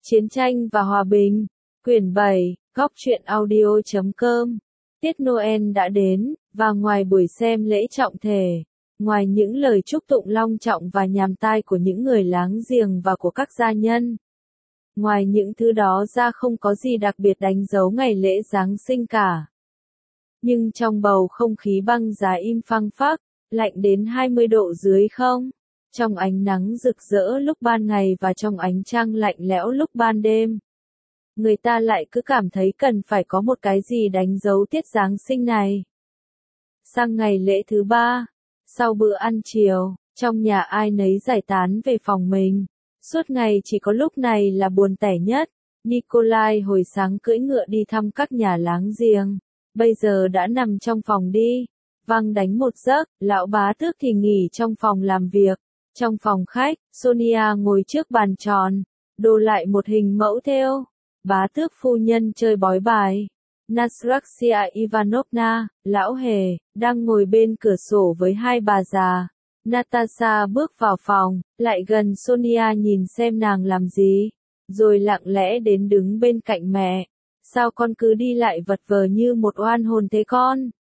Chiến tranh và hòa bình. Quyển 7, góc truyện audio.com. Tiết Noel đã đến, và ngoài buổi xem lễ trọng thể, ngoài những lời chúc tụng long trọng và nhàm tai của những người láng giềng và của các gia nhân, ngoài những thứ đó ra không có gì đặc biệt đánh dấu ngày lễ Giáng sinh cả. Nhưng trong bầu không khí băng giá im phăng phắc, lạnh đến 20 độ dưới không, trong ánh nắng rực rỡ lúc ban ngày và trong ánh trăng lạnh lẽo lúc ban đêm, người ta lại cứ cảm thấy cần phải có một cái gì đánh dấu tiết Giáng sinh này. Sang ngày lễ thứ ba, sau bữa ăn chiều, trong nhà ai nấy giải tán về phòng mình. Suốt ngày chỉ có lúc này là buồn tẻ nhất. Nikolai hồi sáng cưỡi ngựa đi thăm các nhà láng giềng. Bây giờ đã nằm trong phòng đi. Văng đánh một giấc, lão bá tước thì nghỉ trong phòng làm việc. Trong phòng khách, Sonia ngồi trước bàn tròn, đồ lại một hình mẫu thêu. Bá tước phu nhân chơi bói bài. Nastassia Ivanovna, lão hề, đang ngồi bên cửa sổ với hai bà già. Natasha bước vào phòng, lại gần Sonia nhìn xem nàng làm gì, rồi lặng lẽ đến đứng bên cạnh mẹ. Sao con cứ đi lại vật vờ như một oan hồn thế con?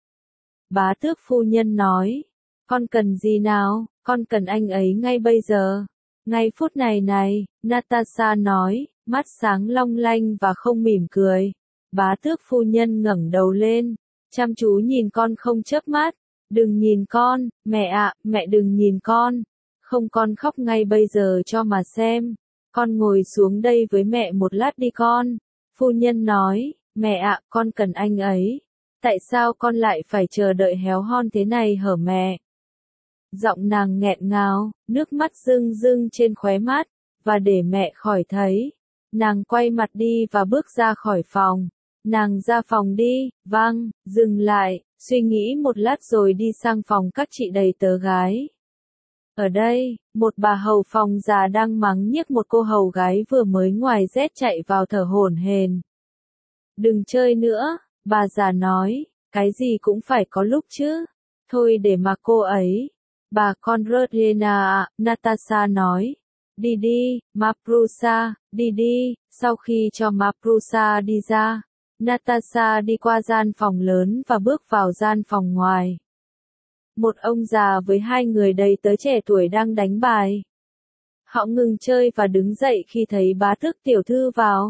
Bá tước phu nhân nói, con cần gì nào, con cần anh ấy ngay bây giờ. Ngay phút này này, Natasha nói, mắt sáng long lanh và không mỉm cười. Bá tước phu nhân ngẩng đầu lên, chăm chú nhìn con không chớp mắt. Đừng nhìn con, mẹ ạ, mẹ đừng nhìn con. Không, con khóc ngay bây giờ cho mà xem. Con ngồi xuống đây với mẹ một lát đi con. Phu nhân nói, mẹ ạ, con cần anh ấy. Tại sao con lại phải chờ đợi héo hon thế này hở mẹ? Giọng nàng nghẹn ngào, nước mắt rưng rưng trên khóe mắt, và để mẹ khỏi thấy, nàng quay mặt đi và bước ra khỏi phòng. Nàng ra phòng đi, vâng, dừng lại, suy nghĩ một lát rồi đi sang phòng các chị đầy tớ gái. Ở đây, một bà hầu phòng già đang mắng nhiếc một cô hầu gái vừa mới ngoài rét chạy vào thở hổn hển. Đừng chơi nữa, bà già nói, cái gì cũng phải có lúc chứ. Thôi để mà cô ấy. Bà con Rodrena, Natasha nói. Đi đi, Maprusa, đi đi. Sau khi cho Maprusa đi ra, Natasha đi qua gian phòng lớn và bước vào gian phòng ngoài. Một ông già với hai người đầy tớ trẻ tuổi đang đánh bài. Họ ngừng chơi và đứng dậy khi thấy bá tước tiểu thư vào.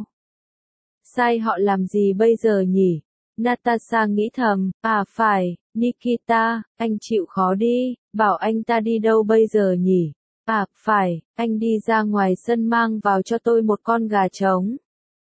Sai họ làm gì bây giờ nhỉ? Natasha nghĩ thầm, à phải, Nikita, anh chịu khó đi, bảo anh ta đi đâu bây giờ nhỉ? À phải, anh đi ra ngoài sân mang vào cho tôi một con gà trống.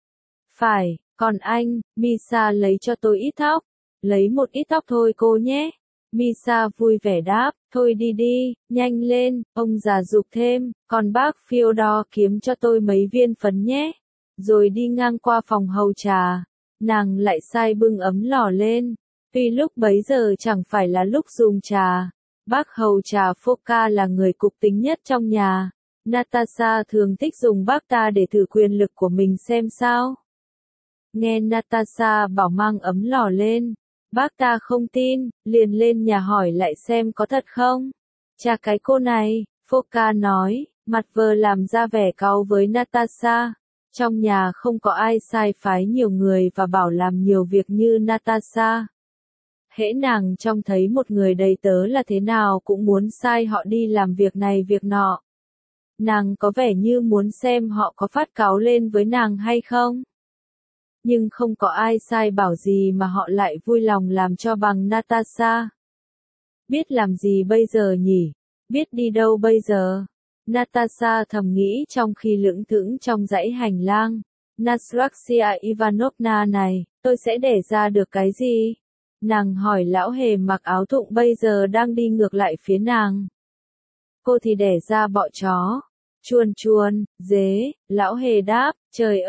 Phải. Còn anh, Misa lấy cho tôi ít tóc. Lấy một ít tóc thôi cô nhé. Misa vui vẻ đáp, thôi đi đi, nhanh lên, ông già giục thêm, còn bác Fyodor kiếm cho tôi mấy viên phấn nhé. Rồi đi ngang qua phòng hầu trà, nàng lại sai bưng ấm lò lên. Tuy lúc bấy giờ chẳng phải là lúc dùng trà, bác hầu trà Foka là người cục tính nhất trong nhà. Natasha thường thích dùng bác ta để thử quyền lực của mình xem sao. Nghe Natasha bảo mang ấm lò lên, bác ta không tin, liền lên nhà hỏi lại xem có thật không. Chà cái cô này, Foka nói, mặt vờ làm ra vẻ cáu với Natasha. Trong nhà không có ai sai phái nhiều người và bảo làm nhiều việc như Natasha. Hễ nàng trông thấy một người đầy tớ là thế nào cũng muốn sai họ đi làm việc này việc nọ. Nàng có vẻ như muốn xem họ có phát cáu lên với nàng hay không. Nhưng không có ai sai bảo gì mà họ lại vui lòng làm cho bằng Natasha. Biết làm gì bây giờ nhỉ? Biết đi đâu bây giờ? Natasha thầm nghĩ trong khi lững thững trong dãy hành lang. Nastassia Ivanovna này, tôi sẽ đẻ ra được cái gì? Nàng hỏi lão hề mặc áo thụng bây giờ đang đi ngược lại phía nàng. Cô thì đẻ ra bọ chó. Chuồn chuồn, dế, lão hề đáp, trời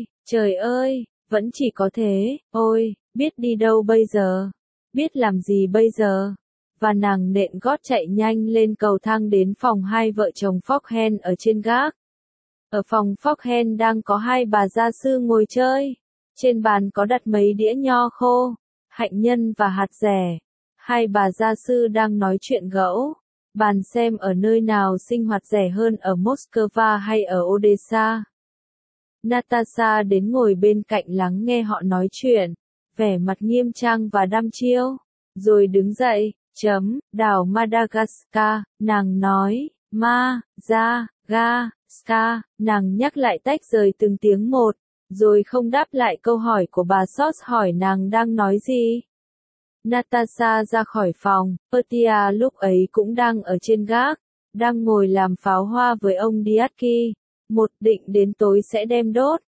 ơi. Vẫn chỉ có thế, ôi, biết đi đâu bây giờ? Biết làm gì bây giờ? Và nàng nện gót chạy nhanh lên cầu thang đến phòng hai vợ chồng Fockhen ở trên gác. Ở phòng Fockhen đang có hai bà gia sư ngồi chơi. Trên bàn có đặt mấy đĩa nho khô, hạnh nhân và hạt dẻ. Hai bà gia sư đang nói chuyện gẫu, bàn xem ở nơi nào sinh hoạt rẻ hơn ở Moscow hay ở Odessa. Natasha đến ngồi bên cạnh lắng nghe họ nói chuyện, vẻ mặt nghiêm trang và đăm chiêu, rồi đứng dậy, đảo Madagascar, nàng nói, nàng nhắc lại tách rời từng tiếng một, rồi không đáp lại câu hỏi của bà Sot hỏi nàng đang nói gì. Natasha ra khỏi phòng, Pertia lúc ấy cũng đang ở trên gác, đang ngồi làm pháo hoa với ông Diatki, định đến tối sẽ đem đốt.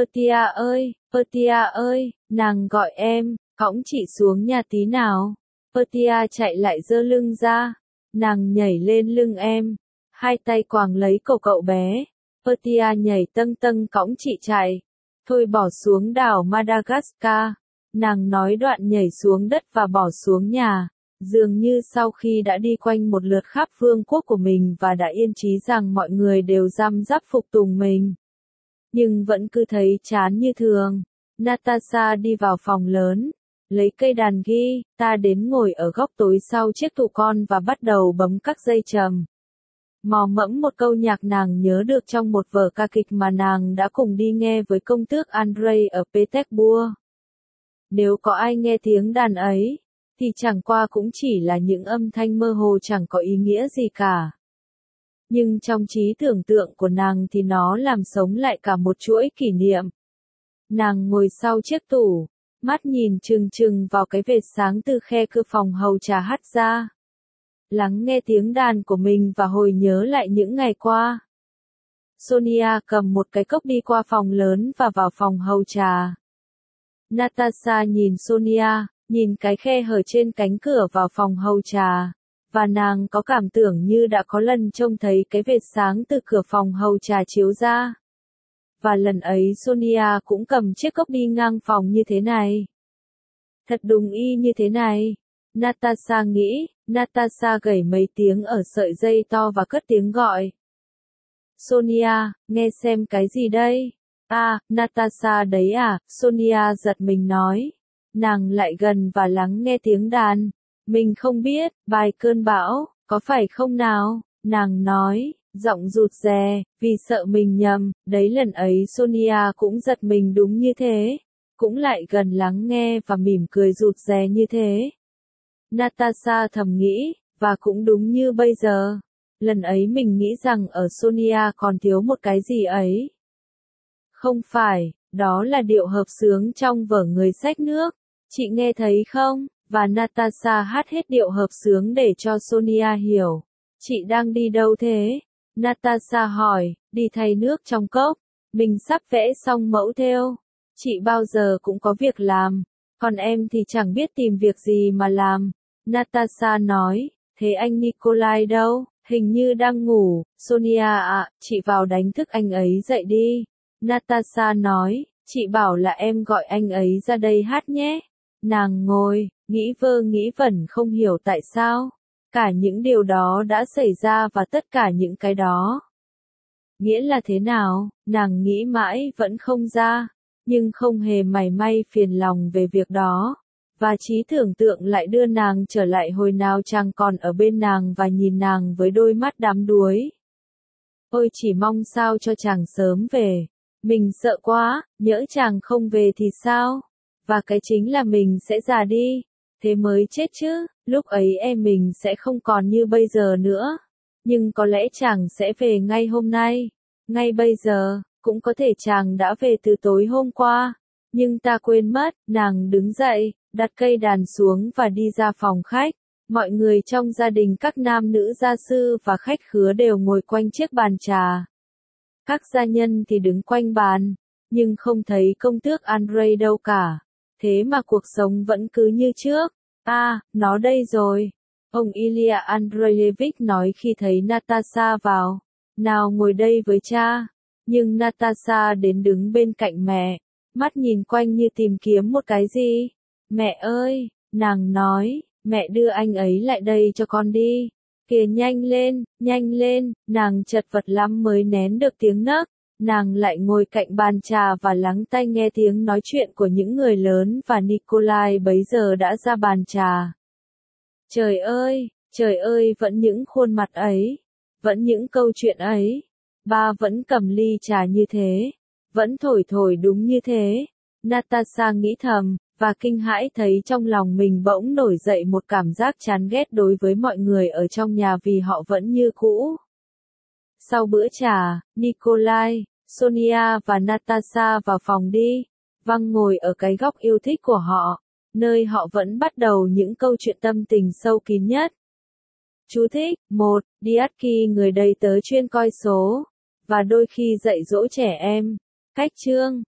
Pertia ơi, nàng gọi em, cõng chị xuống nhà tí nào. Pertia chạy lại giơ lưng ra, nàng nhảy lên lưng em, hai tay quàng lấy cổ cậu bé. Pertia nhảy tâng cõng chị chạy, thôi bỏ xuống đảo Madagascar. Nàng nói đoạn nhảy xuống đất và bỏ xuống nhà, dường như sau khi đã đi quanh một lượt khắp vương quốc của mình và đã yên chí rằng mọi người đều răm rắp phục tùng mình. Nhưng vẫn cứ thấy chán như thường. Natasha đi vào phòng lớn, lấy cây đàn guitar đến ngồi ở góc tối sau chiếc tủ con và bắt đầu bấm các dây trầm. Mò mẫm một câu nhạc nàng nhớ được trong một vở ca kịch mà nàng đã cùng đi nghe với công tước Andrei ở Petersburg. Nếu có ai nghe tiếng đàn ấy, thì chẳng qua cũng chỉ là những âm thanh mơ hồ chẳng có ý nghĩa gì cả. Nhưng trong trí tưởng tượng của nàng thì nó làm sống lại cả một chuỗi kỷ niệm. Nàng ngồi sau chiếc tủ, mắt nhìn chừng vào cái vệt sáng từ khe cửa phòng hầu trà hắt ra. Lắng nghe tiếng đàn của mình và hồi nhớ lại những ngày qua. Sonia cầm một cái cốc đi qua phòng lớn và vào phòng hầu trà. Natasha nhìn Sonia, nhìn cái khe hở trên cánh cửa vào phòng hầu trà, và nàng có cảm tưởng như đã có lần trông thấy cái vệt sáng từ cửa phòng hầu trà chiếu ra. Và lần ấy Sonia cũng cầm chiếc cốc đi ngang phòng như thế này. Thật đúng y như thế này. Natasha nghĩ, Natasha gảy mấy tiếng ở sợi dây to và cất tiếng gọi. Sonia, nghe xem cái gì đây? Natasha đấy à, Sonia giật mình nói. Nàng lại gần và lắng nghe tiếng đàn. Mình không biết, bài cơn bão, có phải không nào? Nàng nói, giọng rụt rè, vì sợ mình nhầm, đấy lần ấy Sonia cũng giật mình đúng như thế. Cũng lại gần lắng nghe và mỉm cười rụt rè như thế. Natasha thầm nghĩ, và cũng đúng như bây giờ. Lần ấy mình nghĩ rằng ở Sonia còn thiếu một cái gì ấy. Không phải, đó là điệu hợp xướng trong vở Người xách nước. Chị nghe thấy không? Và Natasha hát hết điệu hợp xướng để cho Sonia hiểu. Chị đang đi đâu thế? Natasha hỏi, đi thay nước trong cốc. Mình sắp vẽ xong mẫu thêu. Chị bao giờ cũng có việc làm. Còn em thì chẳng biết tìm việc gì mà làm. Natasha nói, thế anh Nikolai đâu? Hình như đang ngủ. Sonia ạ, chị vào đánh thức anh ấy dậy đi. Natasha nói, chị bảo là em gọi anh ấy ra đây hát nhé. Nàng ngồi, nghĩ vơ nghĩ vẩn không hiểu tại sao. Cả những điều đó đã xảy ra và tất cả những cái đó. Nghĩa là thế nào, nàng nghĩ mãi vẫn không ra, nhưng không hề mảy may phiền lòng về việc đó. Và trí tưởng tượng lại đưa nàng trở lại hồi nào chàng còn ở bên nàng và nhìn nàng với đôi mắt đắm đuối. Ôi chỉ mong sao cho chàng sớm về. Mình sợ quá, nhỡ chàng không về thì sao? Và cái chính là mình sẽ già đi. Thế mới chết chứ, lúc ấy em mình sẽ không còn như bây giờ nữa. Nhưng có lẽ chàng sẽ về ngay hôm nay. Ngay bây giờ, cũng có thể chàng đã về từ tối hôm qua. Nhưng ta quên mất, nàng đứng dậy, đặt cây đàn xuống và đi ra phòng khách. Mọi người trong gia đình các nam nữ gia sư và khách khứa đều ngồi quanh chiếc bàn trà. Các gia nhân thì đứng quanh bàn, nhưng không thấy công tước Andrei đâu cả. Thế mà cuộc sống vẫn cứ như trước. Nó đây rồi. Ông Ilya Andreevich nói khi thấy Natasha vào. Nào ngồi đây với cha. Nhưng Natasha đến đứng bên cạnh mẹ, mắt nhìn quanh như tìm kiếm một cái gì. Mẹ ơi, nàng nói, mẹ đưa anh ấy lại đây cho con đi. Kìa nhanh lên, nàng chật vật lắm mới nén được tiếng nấc. Nàng lại ngồi cạnh bàn trà và lắng tai nghe tiếng nói chuyện của những người lớn và Nikolai bấy giờ đã ra bàn trà. Trời ơi, vẫn những khuôn mặt ấy, vẫn những câu chuyện ấy. Ba vẫn cầm ly trà như thế, Vẫn thổi thổi đúng như thế. Natasha nghĩ thầm, và kinh hãi thấy trong lòng mình bỗng nổi dậy một cảm giác chán ghét đối với mọi người ở trong nhà vì họ vẫn như cũ. Sau bữa trà, Nikolai, Sonia và Natasha vào phòng đi. Văng ngồi ở cái góc yêu thích của họ, nơi họ vẫn bắt đầu những câu chuyện tâm tình sâu kín nhất. Chú thích: 1. Diatki người đầy tớ chuyên coi số, và đôi khi dạy dỗ trẻ em. Cách chương